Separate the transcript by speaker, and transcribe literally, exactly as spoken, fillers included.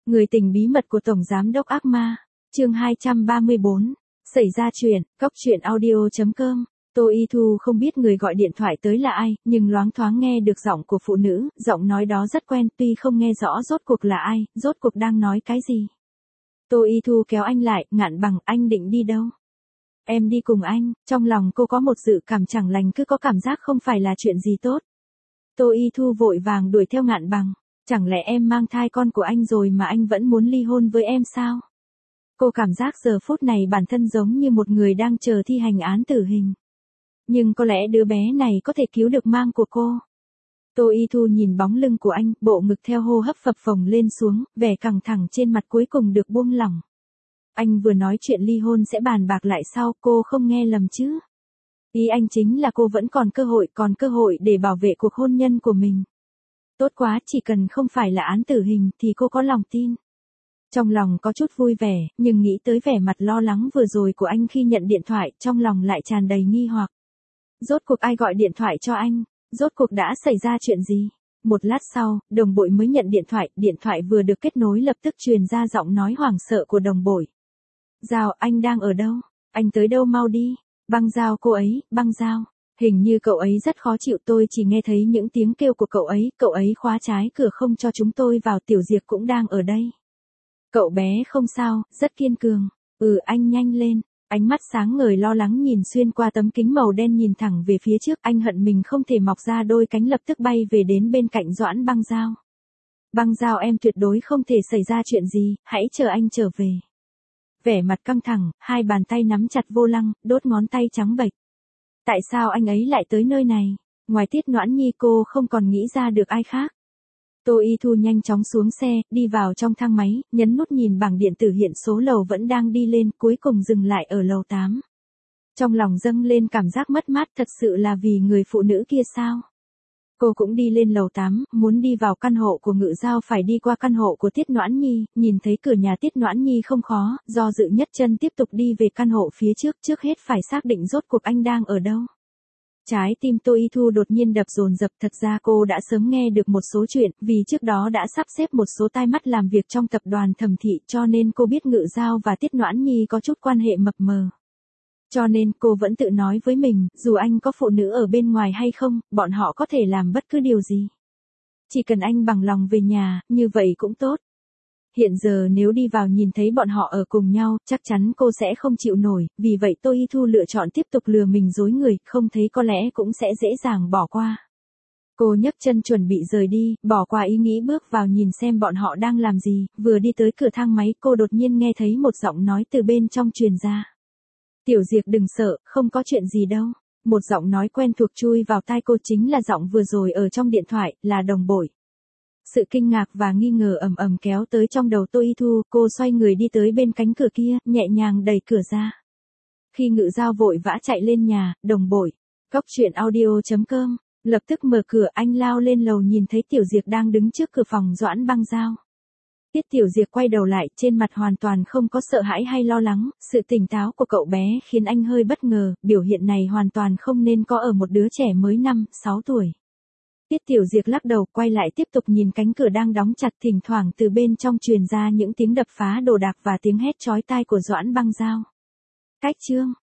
Speaker 1: Người tình bí mật của Tổng Giám đốc ác ma, chương hai trăm ba mươi bốn, xảy ra chuyện, cóc truyện audio.com. Tô Y Thu không biết người gọi điện thoại tới là ai, nhưng loáng thoáng nghe được giọng của phụ nữ, giọng nói đó rất quen, tuy không nghe rõ rốt cuộc là ai, rốt cuộc đang nói cái gì. Tô Y Thu kéo anh lại, Ngạn Bằng, anh định đi đâu? Em đi cùng anh, trong lòng cô có một dự cảm chẳng lành, cứ có cảm giác không phải là chuyện gì tốt. Tô Y Thu vội vàng đuổi theo Ngạn Bằng, chẳng lẽ em mang thai con của anh rồi mà anh vẫn muốn ly hôn với em sao? Cô cảm giác giờ phút này bản thân giống như một người đang chờ thi hành án tử hình. Nhưng có lẽ đứa bé này có thể cứu được mang của cô. Tô Y Thu nhìn bóng lưng của anh, bộ ngực theo hô hấp phập phồng lên xuống, vẻ căng thẳng trên mặt cuối cùng được buông lỏng. Anh vừa nói chuyện ly hôn sẽ bàn bạc lại sau, cô không nghe lầm chứ? Ý anh chính là cô vẫn còn cơ hội, còn cơ hội để bảo vệ cuộc hôn nhân của mình. Tốt quá, chỉ cần không phải là án tử hình thì cô có lòng tin. Trong lòng có chút vui vẻ, nhưng nghĩ tới vẻ mặt lo lắng vừa rồi của anh khi nhận điện thoại, trong lòng lại tràn đầy nghi hoặc. Rốt cuộc ai gọi điện thoại cho anh? Rốt cuộc đã xảy ra chuyện gì? Một lát sau, đồng bội mới nhận điện thoại, điện thoại vừa được kết nối lập tức truyền ra giọng nói hoảng sợ của đồng bội. Giao, anh đang ở đâu? Anh tới đâu mau đi? Băng Giao cô ấy, Băng Giao. Hình như cậu ấy rất khó chịu, tôi chỉ nghe thấy những tiếng kêu của cậu ấy, cậu ấy khóa trái cửa không cho chúng tôi vào, Tiểu Diệp cũng đang ở đây. Cậu bé không sao, rất kiên cường. Ừ, anh nhanh lên. Ánh mắt sáng ngời lo lắng nhìn xuyên qua tấm kính màu đen nhìn thẳng về phía trước, anh hận mình không thể mọc ra đôi cánh lập tức bay về đến bên cạnh Doãn Băng Giao. Băng Giao, em tuyệt đối không thể xảy ra chuyện gì, hãy chờ anh trở về. Vẻ mặt căng thẳng, hai bàn tay nắm chặt vô lăng, đốt ngón tay trắng bệch. Tại sao anh ấy lại tới nơi này? Ngoài Tiết Noãn Nhi cô không còn nghĩ ra được ai khác. Tô Y Thu nhanh chóng xuống xe, đi vào trong thang máy, nhấn nút nhìn bảng điện tử hiện số lầu vẫn đang đi lên, cuối cùng dừng lại ở lầu tám. Trong lòng dâng lên cảm giác mất mát, thật sự là vì người phụ nữ kia sao? Cô cũng đi lên lầu tám, muốn đi vào căn hộ của Ngự Giao phải đi qua căn hộ của Tiết Noãn Nhi, nhìn thấy cửa nhà Tiết Noãn Nhi không khó, do dự nhất chân tiếp tục đi về căn hộ phía trước, trước hết phải xác định rốt cuộc anh đang ở đâu. Trái tim Tô Y Thu đột nhiên đập dồn dập, thật ra cô đã sớm nghe được một số chuyện, vì trước đó đã sắp xếp một số tai mắt làm việc trong tập đoàn Thẩm Thị, cho nên cô biết Ngự Giao và Tiết Noãn Nhi có chút quan hệ mập mờ. Cho nên cô vẫn tự nói với mình, dù anh có phụ nữ ở bên ngoài hay không, bọn họ có thể làm bất cứ điều gì. Chỉ cần anh bằng lòng về nhà, như vậy cũng tốt. Hiện giờ nếu đi vào nhìn thấy bọn họ ở cùng nhau, chắc chắn cô sẽ không chịu nổi, vì vậy Tô Y Thu lựa chọn tiếp tục lừa mình dối người, không thấy có lẽ cũng sẽ dễ dàng bỏ qua. Cô nhấc chân chuẩn bị rời đi, bỏ qua ý nghĩ bước vào nhìn xem bọn họ đang làm gì, vừa đi tới cửa thang máy cô đột nhiên nghe thấy một giọng nói từ bên trong truyền ra. Tiểu Diệp đừng sợ, không có chuyện gì đâu. Một giọng nói quen thuộc chui vào tai cô, chính là giọng vừa rồi ở trong điện thoại, là đồng bội. Sự kinh ngạc và nghi ngờ ầm ầm kéo tới trong đầu Tô Y Thu, cô xoay người đi tới bên cánh cửa kia, nhẹ nhàng đẩy cửa ra. Khi Ngự Giao vội vã chạy lên nhà, đồng bội, cóc truyện audio.com, lập tức mở cửa, anh lao lên lầu nhìn thấy Tiểu Diệp đang đứng trước cửa phòng Doãn Băng Giao. Tiết Tiểu Diệp quay đầu lại, trên mặt hoàn toàn không có sợ hãi hay lo lắng, sự tỉnh táo của cậu bé khiến anh hơi bất ngờ, biểu hiện này hoàn toàn không nên có ở một đứa trẻ mới năm, sáu tuổi. Tiết Tiểu Diệp lắc đầu, quay lại tiếp tục nhìn cánh cửa đang đóng chặt, thỉnh thoảng từ bên trong truyền ra những tiếng đập phá đồ đạc và tiếng hét chói tai của Doãn Băng Giao. Cách chương